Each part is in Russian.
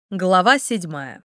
Глава 7.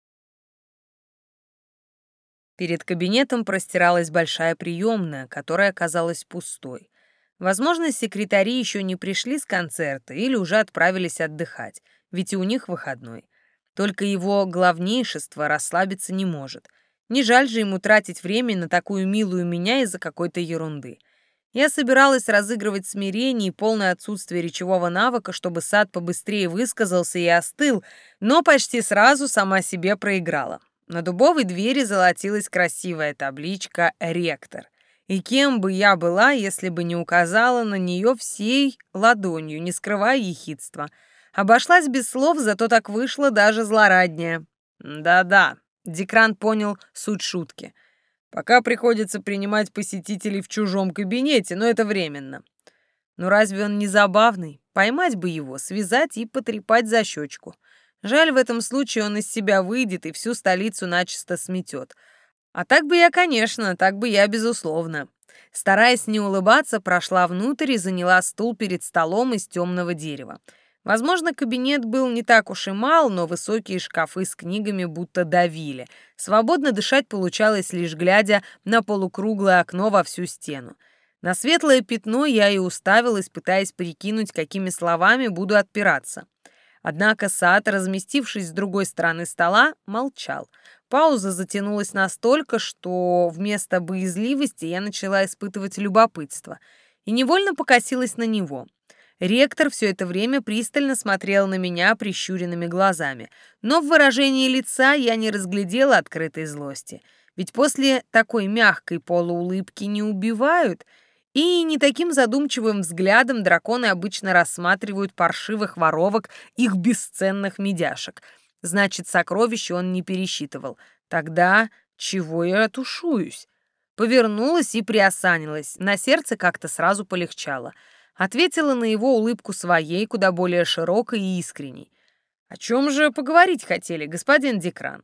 Перед кабинетом простиралась большая приемная, которая оказалась пустой. Возможно, секретари еще не пришли с концерта или уже отправились отдыхать, ведь и у них выходной. Только его главнейшество расслабиться не может. Не жаль же ему тратить время на такую милую меня из-за какой-то ерунды. Я собиралась разыгрывать смирение и полное отсутствие речевого навыка, чтобы сад побыстрее высказался и остыл, но почти сразу сама себе проиграла. На дубовой двери золотилась красивая табличка «Ректор». И кем бы я была, если бы не указала на нее всей ладонью, не скрывая ехидства. Обошлась без слов, зато так вышло даже злораднее. Да-да, Декран понял суть шутки. Пока приходится принимать посетителей в чужом кабинете, но это временно. Ну разве он не забавный? Поймать бы его, связать и потрепать за щечку. Жаль, в этом случае он из себя выйдет и всю столицу начисто сметет. А так бы я, конечно, так бы я, безусловно. Стараясь не улыбаться, прошла внутрь и заняла стул перед столом из темного дерева. Возможно, кабинет был не так уж и мал, но высокие шкафы с книгами будто давили. Свободно дышать получалось, лишь глядя на полукруглое окно во всю стену. На светлое пятно я и уставилась, пытаясь прикинуть, какими словами буду отпираться. Однако Саад, разместившись с другой стороны стола, молчал. Пауза затянулась настолько, что вместо боязливости я начала испытывать любопытство и невольно покосилась на него. Ректор все это время пристально смотрел на меня прищуренными глазами, но в выражении лица я не разглядела открытой злости. Ведь после такой мягкой полуулыбки не убивают, и не таким задумчивым взглядом драконы обычно рассматривают паршивых воровок их бесценных медяшек. Значит, сокровища он не пересчитывал. Тогда чего я тушуюсь? Повернулась и приосанилась. На сердце как-то сразу полегчало. Ответила на его улыбку своей, куда более широкой и искренней. «О чем же поговорить хотели, господин Декран?»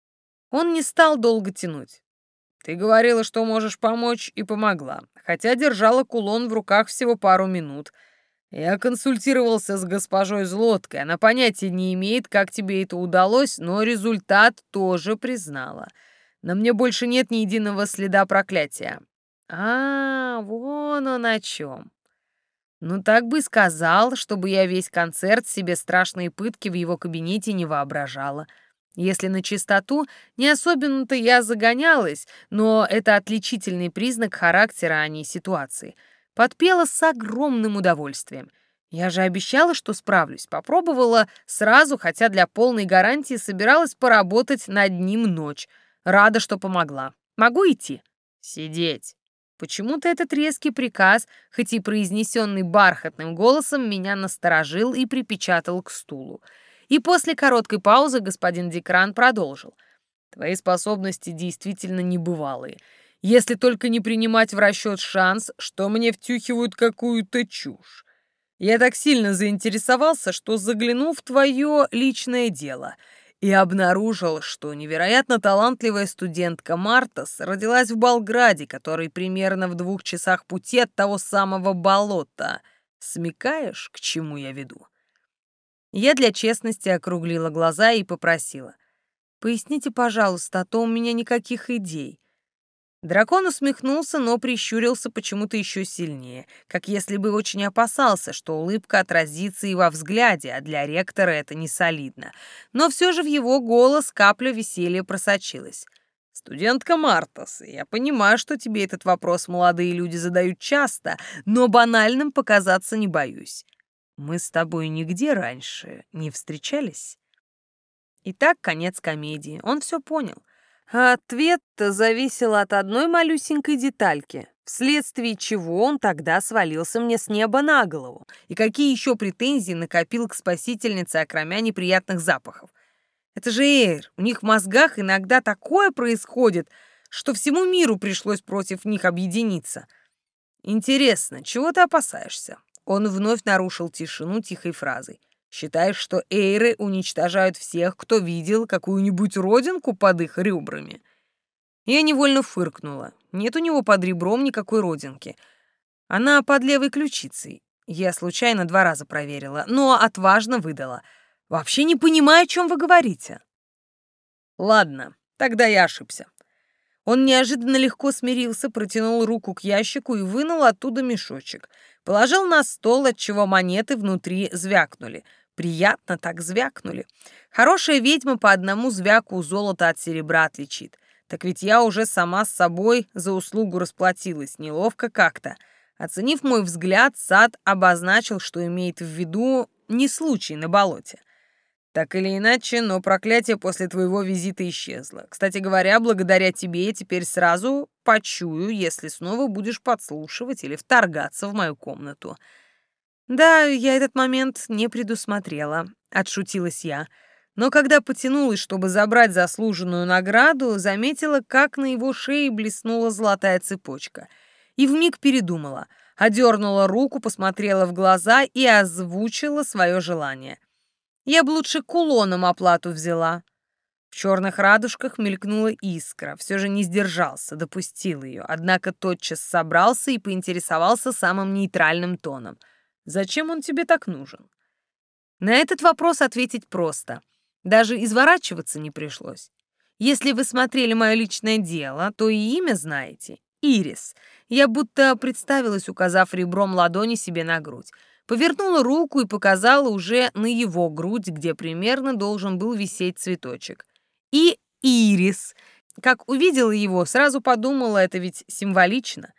Он не стал долго тянуть. «Ты говорила, что можешь помочь, и помогла, хотя держала кулон в руках всего пару минут. Я консультировался с госпожой Злоткой, она понятия не имеет, как тебе это удалось, но результат тоже признала. На мне больше нет ни единого следа проклятия». Вон он о чем. Ну так бы и сказал, чтобы я весь концерт себе страшные пытки в его кабинете не воображала. Если на чистоту, не особенно-то я загонялась, но это отличительный признак характера, а не ситуации. Подпела с огромным удовольствием. Я же обещала, что справлюсь. Попробовала сразу, хотя для полной гарантии собиралась поработать над ним ночь. Рада, что помогла. Могу идти? Сидеть. Почему-то этот резкий приказ, хоть и произнесенный бархатным голосом, меня насторожил и припечатал к стулу. И после короткой паузы господин Декран продолжил. «Твои способности действительно небывалые, если только не принимать в расчет шанс, что мне втюхивают какую-то чушь. Я так сильно заинтересовался, что заглянул в твое личное дело и обнаружил, что невероятно талантливая студентка Мартас родилась в Болграде, который примерно в 2 часах пути от того самого болота. Смекаешь, к чему я веду?» Я для честности округлила глаза и попросила. «Поясните, пожалуйста, а то у меня никаких идей». Дракон усмехнулся, но прищурился почему-то еще сильнее, как если бы очень опасался, что улыбка отразится и во взгляде, а для ректора это не солидно. Но все же в его голос капля веселья просочилась. «Студентка Мартас, я понимаю, что тебе этот вопрос молодые люди задают часто, но банальным показаться не боюсь. Мы с тобой нигде раньше не встречались?» Итак, конец комедии. Он все понял. А ответ-то зависел от одной малюсенькой детальки, вследствие чего он тогда свалился мне с неба на голову. И какие еще претензии накопил к спасительнице, окромя неприятных запахов. Это же Эйр, у них в мозгах иногда такое происходит, что всему миру пришлось против них объединиться. Интересно, чего ты опасаешься? Он вновь нарушил тишину тихой фразой. «Считаешь, что эйры уничтожают всех, кто видел какую-нибудь родинку под их ребрами?» Я невольно фыркнула. Нет у него под ребром никакой родинки. Она под левой ключицей. Я случайно 2 раза проверила, но отважно выдала. Вообще не понимаю, о чем вы говорите». «Ладно, тогда я ошибся». Он неожиданно легко смирился, протянул руку к ящику и вынул оттуда мешочек. Положил на стол, отчего монеты внутри звякнули. Приятно так звякнули. Хорошая ведьма по одному звяку золота от серебра отличит. Так ведь я уже сама с собой за услугу расплатилась, неловко как-то. Оценив мой взгляд, Сад обозначил, что имеет в виду не случай на болоте. Так или иначе, но проклятие после твоего визита исчезло. Кстати говоря, благодаря тебе я теперь сразу почую, если снова будешь подслушивать или вторгаться в мою комнату. Да, я этот момент не предусмотрела, отшутилась я. Но когда потянулась, чтобы забрать заслуженную награду, заметила, как на его шее блеснула золотая цепочка. И вмиг передумала, одернула руку, посмотрела в глаза и озвучила свое желание. Я бы лучше кулоном оплату взяла. В черных радужках мелькнула искра, все же не сдержался, допустил ее, однако тотчас собрался и поинтересовался самым нейтральным тоном. «Зачем он тебе так нужен?» На этот вопрос ответить просто. Даже изворачиваться не пришлось. Если вы смотрели мое личное дело, то и имя знаете. Ирис. Я будто представилась, указав ребром ладони себе на грудь. Повернула руку и показала уже на его грудь, где примерно должен был висеть цветочек. И ирис. Как увидела его, сразу подумала, это ведь символично.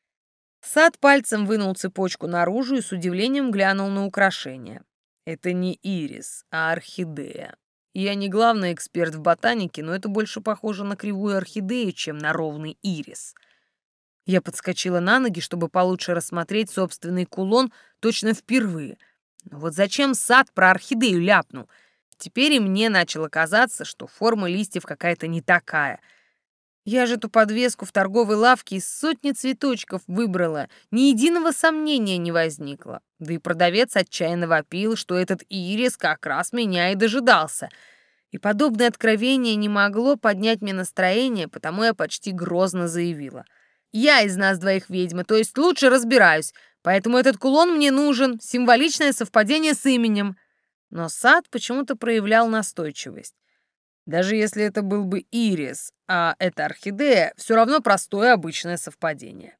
Сад пальцем вынул цепочку наружу и с удивлением глянул на украшение. Это не ирис, а орхидея. Я не главный эксперт в ботанике, но это больше похоже на кривую орхидею, чем на ровный ирис. Я подскочила на ноги, чтобы получше рассмотреть собственный кулон точно впервые. Но вот зачем Сад про орхидею ляпнул? Теперь и мне начало казаться, что форма листьев какая-то не такая. Я же эту подвеску в торговой лавке из сотни цветочков выбрала. Ни единого сомнения не возникло. Да и продавец отчаянно вопил, что этот ирис как раз меня и дожидался. И подобное откровение не могло поднять мне настроение, потому я почти грозно заявила. Я из нас двоих ведьма, то есть лучше разбираюсь, поэтому этот кулон мне нужен, символичное совпадение с именем. Но Сад почему-то проявлял настойчивость. Даже если это был бы ирис, а это орхидея, все равно простое обычное совпадение.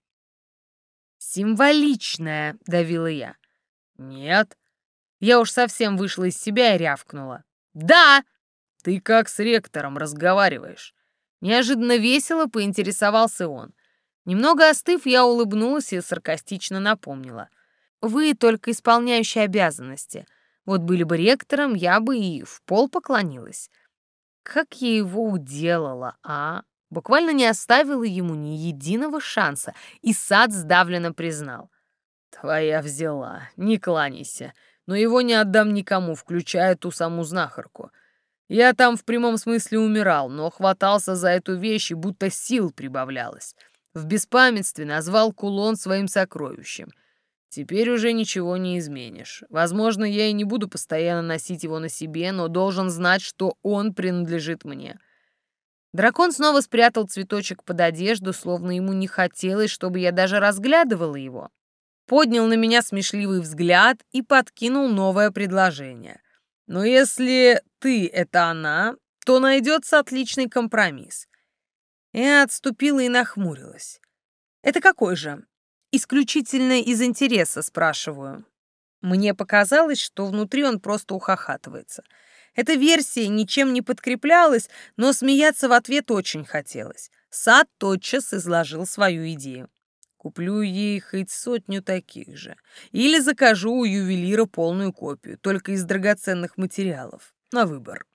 «Символичное», — давила я. «Нет». Я уж совсем вышла из себя и рявкнула. «Да!» «Ты как с ректором разговариваешь?» Неожиданно весело поинтересовался он. Немного остыв, я улыбнулась и саркастично напомнила. «Вы только исполняющие обязанности. Вот были бы ректором, я бы и в пол поклонилась». Как я его уделала, а? Буквально не оставила ему ни единого шанса, и Сад сдавленно признал. «Твоя взяла, не кланяйся, но его не отдам никому, включая ту саму знахарку. Я там в прямом смысле умирал, но хватался за эту вещь, и будто сил прибавлялось. В беспамятстве назвал кулон своим сокровищем. Теперь уже ничего не изменишь. Возможно, я и не буду постоянно носить его на себе, но должен знать, что он принадлежит мне». Дракон снова спрятал цветочек под одежду, словно ему не хотелось, чтобы я даже разглядывала его. Поднял на меня смешливый взгляд и подкинул новое предложение. «Но если ты — это она, то найдется отличный компромисс». Я отступила и нахмурилась. «Это какой же?» «Исключительно из интереса, спрашиваю». Мне показалось, что внутри он просто ухахатывается. Эта версия ничем не подкреплялась, но смеяться в ответ очень хотелось. Сад тотчас изложил свою идею. Куплю ей хоть 100 таких же. Или закажу у ювелира полную копию, только из драгоценных материалов. На выбор.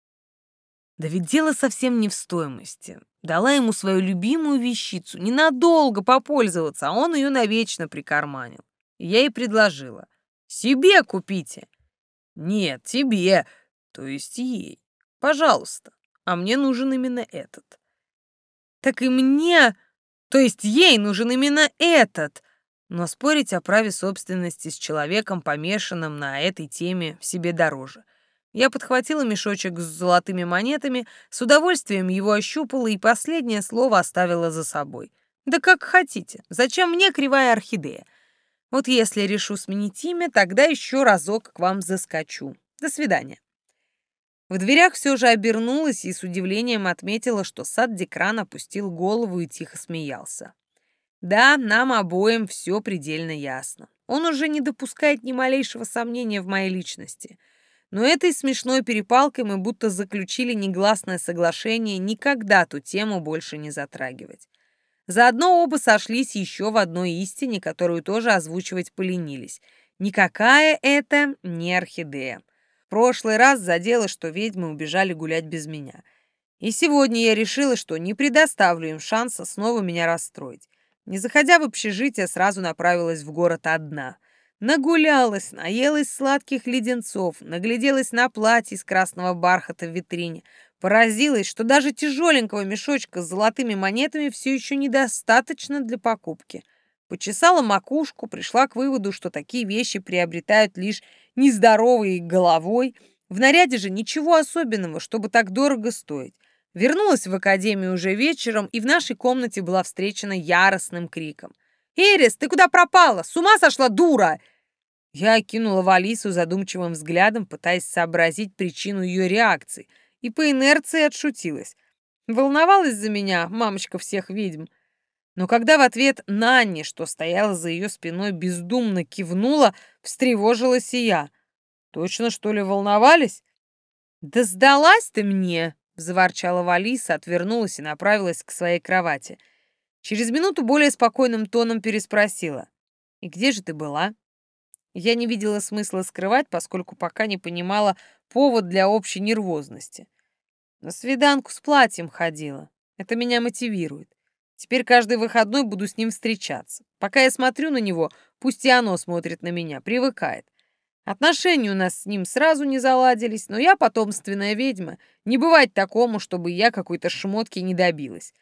Да ведь дело совсем не в стоимости. Дала ему свою любимую вещицу, ненадолго попользоваться, а он ее навечно прикарманил. И я ей предложила. «Себе купите». «Нет, тебе, то есть ей. Пожалуйста. А мне нужен именно этот». «Так и мне, то есть ей нужен именно этот». Но спорить о праве собственности с человеком, помешанным на этой теме, себе дороже. Я подхватила мешочек с золотыми монетами, с удовольствием его ощупала и последнее слово оставила за собой. Да как хотите, зачем мне кривая орхидея? Вот если решу сменить имя, тогда еще разок к вам заскочу. До свидания. В дверях все же обернулась и с удивлением отметила, что Сад-Декран опустил голову и тихо смеялся. Да, нам обоим все предельно ясно. Он уже не допускает ни малейшего сомнения в моей личности. Но этой смешной перепалкой мы будто заключили негласное соглашение никогда ту тему больше не затрагивать. Заодно оба сошлись еще в одной истине, которую тоже озвучивать поленились. Никакая это не орхидея. В прошлый раз задело, что ведьмы убежали гулять без меня. И сегодня я решила, что не предоставлю им шанса снова меня расстроить. Не заходя в общежитие, сразу направилась в город одна. Нагулялась, наелась сладких леденцов, нагляделась на платье из красного бархата в витрине. Поразилась, что даже тяжеленького мешочка с золотыми монетами все еще недостаточно для покупки. Почесала макушку, пришла к выводу, что такие вещи приобретают лишь нездоровой головой. В наряде же ничего особенного, чтобы так дорого стоить. Вернулась в академию уже вечером, и в нашей комнате была встречена яростным криком. «Эрис, ты куда пропала? С ума сошла, дура!» Я окинула Валису задумчивым взглядом, пытаясь сообразить причину ее реакции, и по инерции отшутилась. Волновалась за меня, мамочка всех ведьм. Но когда в ответ Нанни, что стояла за ее спиной, бездумно кивнула, встревожилась и я. Точно, что ли, волновались? «Да сдалась ты мне!» — заворчала Валиса, отвернулась и направилась к своей кровати. Через минуту более спокойным тоном переспросила. «И где же ты была?» Я не видела смысла скрывать, поскольку пока не понимала повод для общей нервозности. На свиданку с платьем ходила. Это меня мотивирует. Теперь каждый выходной буду с ним встречаться. Пока я смотрю на него, пусть и оно смотрит на меня, привыкает. Отношения у нас с ним сразу не заладились, но я потомственная ведьма. Не бывать такому, чтобы я какой-то шмотки не добилась.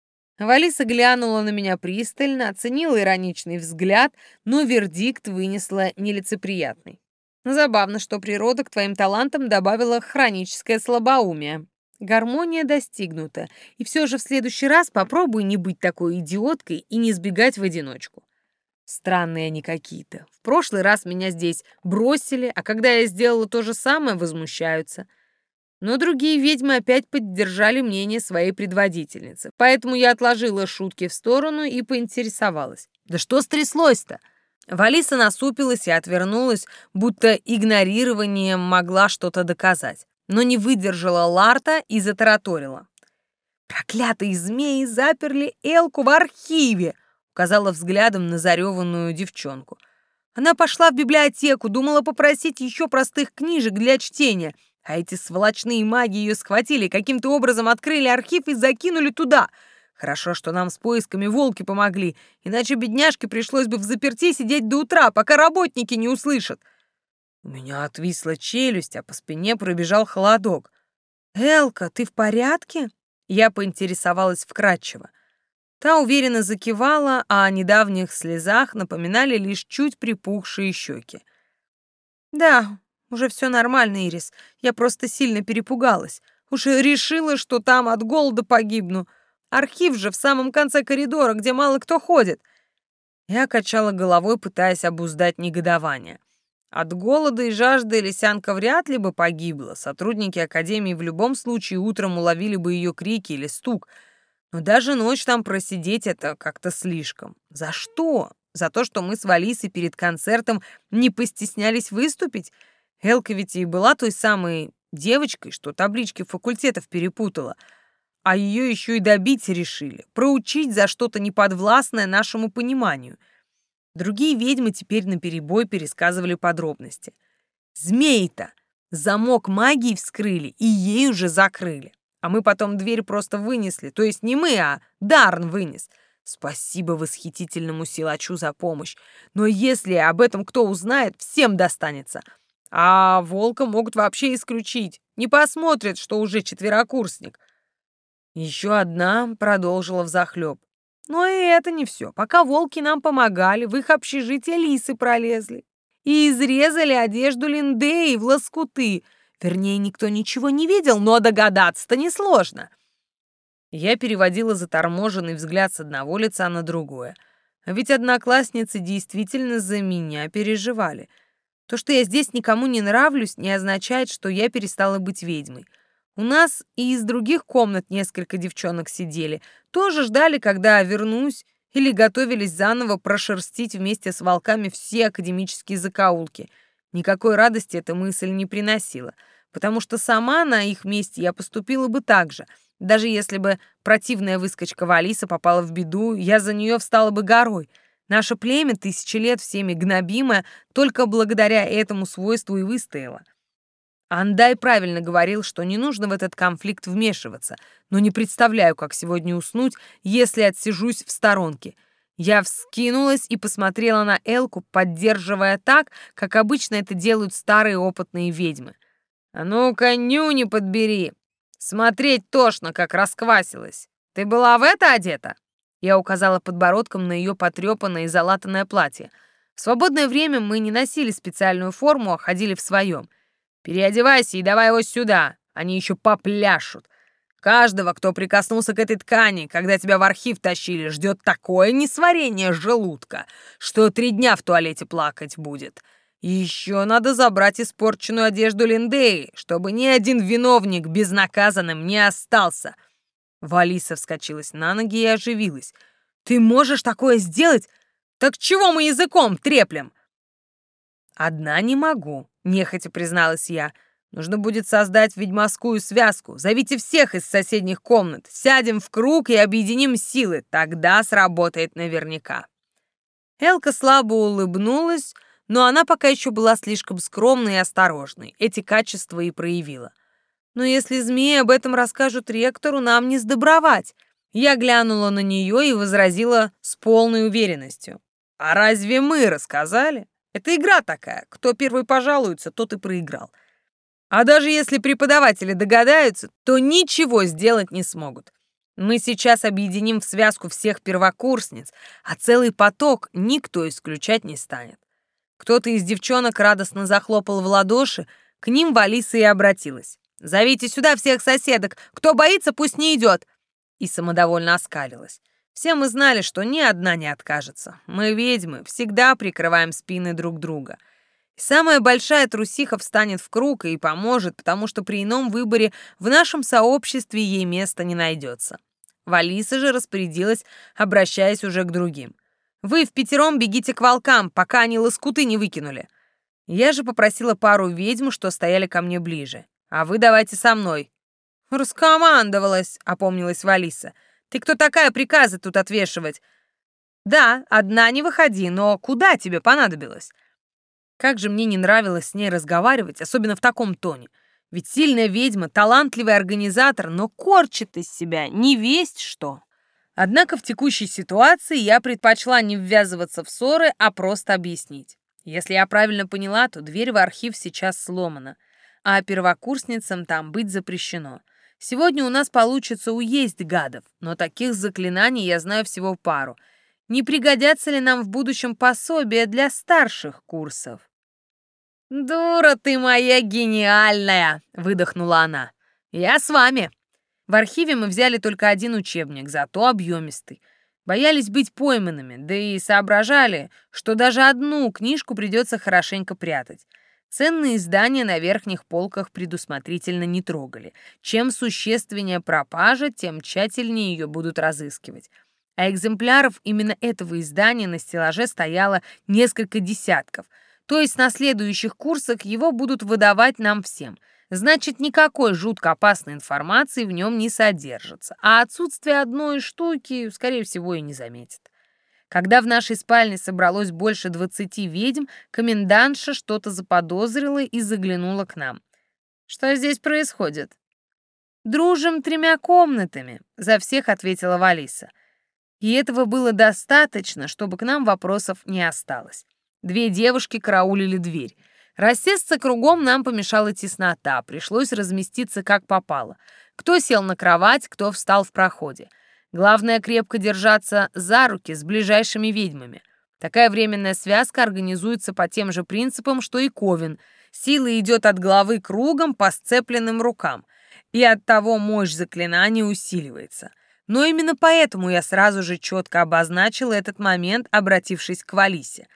Валиса глянула на меня пристально, оценила ироничный взгляд, но вердикт вынесла нелицеприятный. Забавно, что природа к твоим талантам добавила хроническое слабоумие. Гармония достигнута, и все же в следующий раз попробуй не быть такой идиоткой и не сбегать в одиночку. Странные они какие-то. В прошлый раз меня здесь бросили, а когда я сделала то же самое, возмущаются. Но другие ведьмы опять поддержали мнение своей предводительницы, поэтому я отложила шутки в сторону и поинтересовалась. «Да что стряслось-то?» Валиса насупилась и отвернулась, будто игнорированием могла что-то доказать, но не выдержала Ларта и затараторила. «Проклятые змеи заперли Элку в архиве!» указала взглядом на зареванную девчонку. Она пошла в библиотеку, думала попросить еще простых книжек для чтения, а эти сволочные маги ее схватили, каким-то образом открыли архив и закинули туда. Хорошо, что нам с поисками волки помогли, иначе бедняжке пришлось бы взаперти сидеть до утра, пока работники не услышат. У меня отвисла челюсть, а по спине пробежал холодок. «Элка, ты в порядке?» Я поинтересовалась вкратчиво. Та уверенно закивала, а о недавних слезах напоминали лишь чуть припухшие щеки. «Да, уже все нормально, Ирис. Я просто сильно перепугалась. Уже решила, что там от голода погибну. Архив же в самом конце коридора, где мало кто ходит». Я качала головой, пытаясь обуздать негодование. От голода и жажды Лисянка вряд ли бы погибла. Сотрудники академии в любом случае утром уловили бы ее крики или стук. Но даже ночь там просидеть — это как-то слишком. За что? За то, что мы с Валисой перед концертом не постеснялись выступить? Элка ведь и была той самой девочкой, что таблички факультетов перепутала. А ее еще и добить решили, проучить за что-то неподвластное нашему пониманию. Другие ведьмы теперь наперебой пересказывали подробности. Змей-то замок магии вскрыли и ей уже закрыли. А мы потом дверь просто вынесли. То есть не мы, а Дарн вынес. Спасибо восхитительному силачу за помощь. Но если об этом кто узнает, всем достанется. А волка могут вообще исключить. Не посмотрят, что уже четверокурсник. Еще одна продолжила взахлеб. Но и это не все. Пока волки нам помогали, в их общежитие лисы пролезли. И изрезали одежду Линдеи в лоскуты. Вернее, никто ничего не видел, но догадаться-то несложно. Я переводила заторможенный взгляд с одного лица на другое. А ведь одноклассницы действительно за меня переживали. То, что я здесь никому не нравлюсь, не означает, что я перестала быть ведьмой. У нас и из других комнат несколько девчонок сидели, тоже ждали, когда вернусь, или готовились заново прошерстить вместе с волками все академические закоулки. Никакой радости эта мысль не приносила, потому что сама на их месте я поступила бы так же. Даже если бы противная выскочка Валиса попала в беду, я за нее встала бы горой. Наше племя 1000 лет всеми гнобимое только благодаря этому свойству и выстояло. Андай правильно говорил, что не нужно в этот конфликт вмешиваться, но не представляю, как сегодня уснуть, если отсижусь в сторонке. Я вскинулась и посмотрела на Элку, поддерживая так, как обычно это делают старые опытные ведьмы. «А ну-ка, нюни подбери! Смотреть тошно, как расквасилась! Ты была в это одета?» Я указала подбородком на ее потрепанное и залатанное платье. В свободное время мы не носили специальную форму, а ходили в своем. «Переодевайся и давай его сюда, они еще попляшут. Каждого, кто прикоснулся к этой ткани, когда тебя в архив тащили, ждет такое несварение желудка, что 3 дня в туалете плакать будет. И еще надо забрать испорченную одежду Линдеи, чтобы ни один виновник безнаказанным не остался». Валиса вскочилась на ноги и оживилась. «Ты можешь такое сделать? Так чего мы языком треплем?» «Одна не могу», — нехотя призналась я. «Нужно будет создать ведьмовскую связку. Зовите всех из соседних комнат. Сядем в круг и объединим силы. Тогда сработает наверняка». Элка слабо улыбнулась, но она пока еще была слишком скромной и осторожной. Эти качества и проявила. «Но если змеи об этом расскажут ректору, нам не сдобровать». Я глянула на нее и возразила с полной уверенностью. «А разве мы рассказали? Это игра такая. Кто первый пожалуется, тот и проиграл. А даже если преподаватели догадаются, то ничего сделать не смогут. Мы сейчас объединим в связку всех первокурсниц, а целый поток никто исключать не станет». Кто-то из девчонок радостно захлопал в ладоши, к ним Валиса и обратилась. «Зовите сюда всех соседок. Кто боится, пусть не идет». И самодовольно оскалилась. Все мы знали, что ни одна не откажется. Мы, ведьмы, всегда прикрываем спины друг друга. И самая большая трусиха встанет в круг и поможет, потому что при ином выборе в нашем сообществе ей места не найдется. Валиса же распорядилась, обращаясь уже к другим. «Вы впятером бегите к волкам, пока они лоскуты не выкинули». Я же попросила пару ведьм, что стояли ко мне ближе. «А вы давайте со мной». «Раскомандовалась», — опомнилась Валиса. «Ты кто такая приказы тут отвешивать?» «Да, одна не выходи, но куда тебе понадобилось?» Как же мне не нравилось с ней разговаривать, особенно в таком тоне. Ведь сильная ведьма, талантливый организатор, но корчит из себя невесть что. Однако в текущей ситуации я предпочла не ввязываться в ссоры, а просто объяснить. Если я правильно поняла, то дверь в архив сейчас сломана, а первокурсницам там быть запрещено. Сегодня у нас получится уесть гадов, но таких заклинаний я знаю всего пару. Не пригодятся ли нам в будущем пособия для старших курсов? «Дура ты моя гениальная!» — выдохнула она. «Я с вами!» В архиве мы взяли только один учебник, зато объемистый. Боялись быть пойманными, да и соображали, что даже одну книжку придется хорошенько прятать. Ценные издания на верхних полках предусмотрительно не трогали. Чем существеннее пропажа, тем тщательнее ее будут разыскивать. А экземпляров именно этого издания на стеллаже стояло несколько десятков. То есть на следующих курсах его будут выдавать нам всем. Значит, никакой жутко опасной информации в нем не содержится, а отсутствие одной штуки, скорее всего, и не заметит. Когда в нашей спальне собралось больше 20 ведьм, комендантша что-то заподозрила и заглянула к нам. «Что здесь происходит?» «Дружим 3 комнатами», — за всех ответила Валиса. И этого было достаточно, чтобы к нам вопросов не осталось. 2 девушки караулили дверь. Рассесться кругом нам помешала теснота, пришлось разместиться как попало. Кто сел на кровать, кто встал в проходе. Главное крепко держаться за руки с ближайшими ведьмами. Такая временная связка организуется по тем же принципам, что и ковен. Сила идет от головы кругом по сцепленным рукам, и оттого мощь заклинания усиливается. Но именно поэтому я сразу же четко обозначила этот момент, обратившись к Валисе.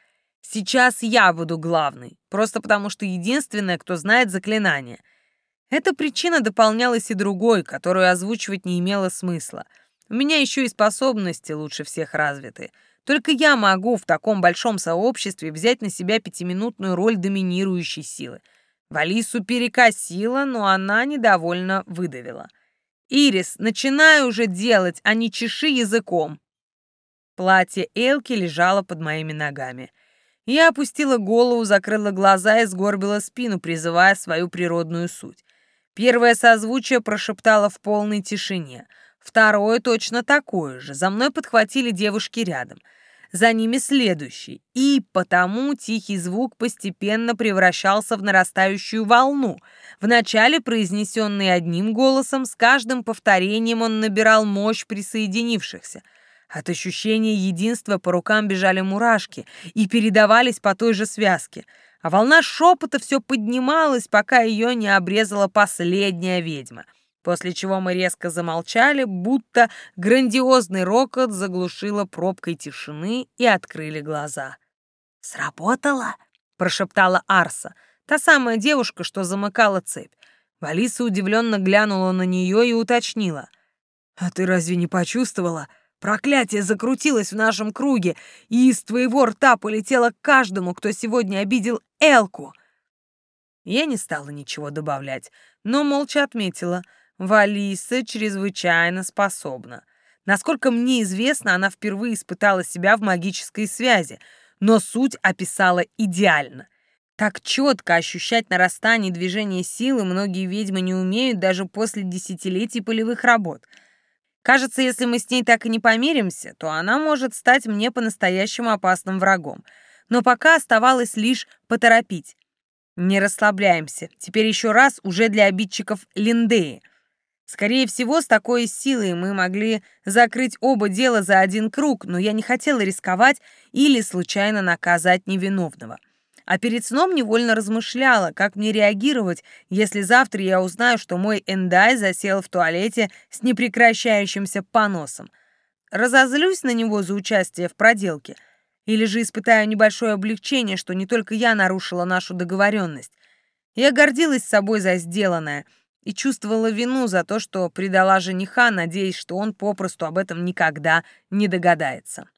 Сейчас я буду главный, просто потому что единственная, кто знает заклинание. Эта причина дополнялась и другой, которую озвучивать не имело смысла. У меня еще и способности лучше всех развиты. Только я могу в таком большом сообществе взять на себя пятиминутную роль доминирующей силы. Валису перекосило, но она недовольно выдавила. «Ирис, начинай уже делать, а не чеши языком!» Платье Элки лежало под моими ногами. Я опустила голову, закрыла глаза и сгорбила спину, призывая свою природную суть. Первое созвучие прошептало в полной тишине. Второе точно такое же. За мной подхватили девушки рядом. За ними следующий. И потому тихий звук постепенно превращался в нарастающую волну. Вначале произнесенный одним голосом, с каждым повторением он набирал мощь присоединившихся. От ощущения единства по рукам бежали мурашки и передавались по той же связке, а волна шепота все поднималась, пока ее не обрезала последняя ведьма, после чего мы резко замолчали, будто грандиозный рокот заглушила пробкой тишины и открыли глаза. «Сработало?» — прошептала Арса, та самая девушка, что замыкала цепь. Валиса удивленно глянула на нее и уточнила. «А ты разве не почувствовала? Проклятие закрутилось в нашем круге, и из твоего рта полетело к каждому, кто сегодня обидел Элку». Я не стала ничего добавлять, но молча отметила. Валиса чрезвычайно способна. Насколько мне известно, она впервые испытала себя в магической связи, но суть описала идеально. Так четко ощущать нарастание движения силы многие ведьмы не умеют даже после десятилетий полевых работ. Кажется, если мы с ней так и не помиримся, то она может стать мне по-настоящему опасным врагом. Но пока оставалось лишь поторопить. Не расслабляемся. Теперь еще раз уже для обидчиков Линдеи. Скорее всего, с такой силой мы могли закрыть оба дела за один круг, но я не хотела рисковать или случайно наказать невиновного. А перед сном невольно размышляла, как мне реагировать, если завтра я узнаю, что мой Эндай засел в туалете с непрекращающимся поносом. Разозлюсь на него за участие в проделке? Или же испытаю небольшое облегчение, что не только я нарушила нашу договоренность? Я гордилась собой за сделанное и чувствовала вину за то, что предала жениха, надеясь, что он попросту об этом никогда не догадается.